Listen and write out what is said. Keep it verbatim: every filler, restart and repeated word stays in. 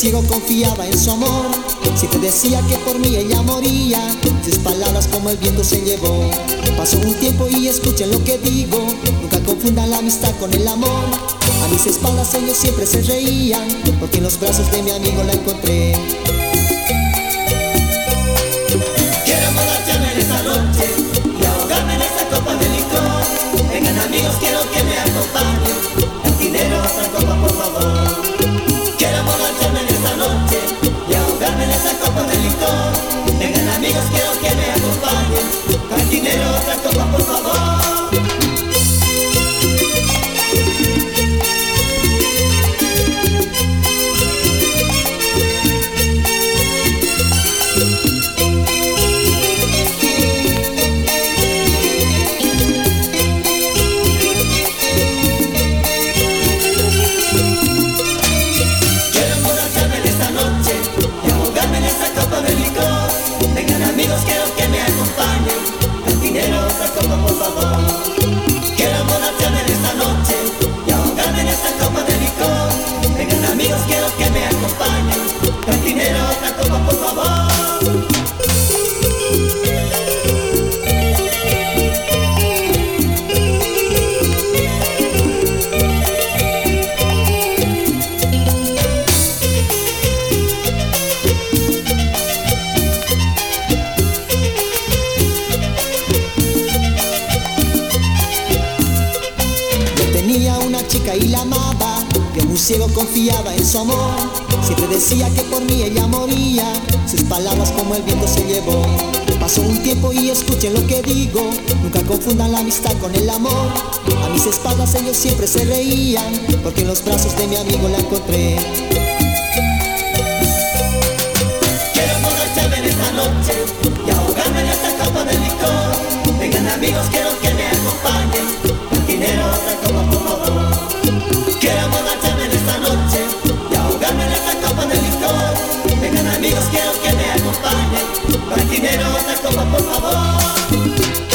ciego confiaba en su amor. Siempre decía que por mí ella moría. Sus palabras como el viento se llevó. Pasó un tiempo y escuchen lo que digo. Nunca confundan la amistad con el amor. A mis espaldas ellos siempre se reían, porque en los brazos de mi amigo la encontré. Quiero emborracharme en esta noche y ahogarme en esta copa de licor. Vengan amigos, quiero que me acompañen. Cantinero, otra copa por favor. Quiero emborracharme en esta noche y ahogarme en esta copa de licor. Vengan amigos, quiero que me acompañen. Cantinero, otra copa por favor. Amigos, quiero que me acompañen. Cantinero, otra copa por favor. Quiero emborracharme en esta noche y ahogarme en esta copa de licor. Vengan amigos, quiero que me acompañen. Cantinero, otra copa por favor. Tenía una chica y la amaba, que muy ciego confiaba en su amor. Siempre decía que por mí ella moría. Sus palabras como el viento se llevó. Pasó un tiempo y escuchen lo que digo. Nunca confundan la amistad con el amor. A mis espaldas ellos siempre se reían, porque en los brazos de mi amigo la encontré. Quiero emborracharme en esta noche y ahogarme en esta copa de licor. Vengan amigos, quiero que me acompañen. Cantinero, otra copa por favor. Quiero emborracharme en esta noche y ahogarme en esta copa de licor. Vengan amigos, quiero que me acompañen. Cantinero, otra copa por favor.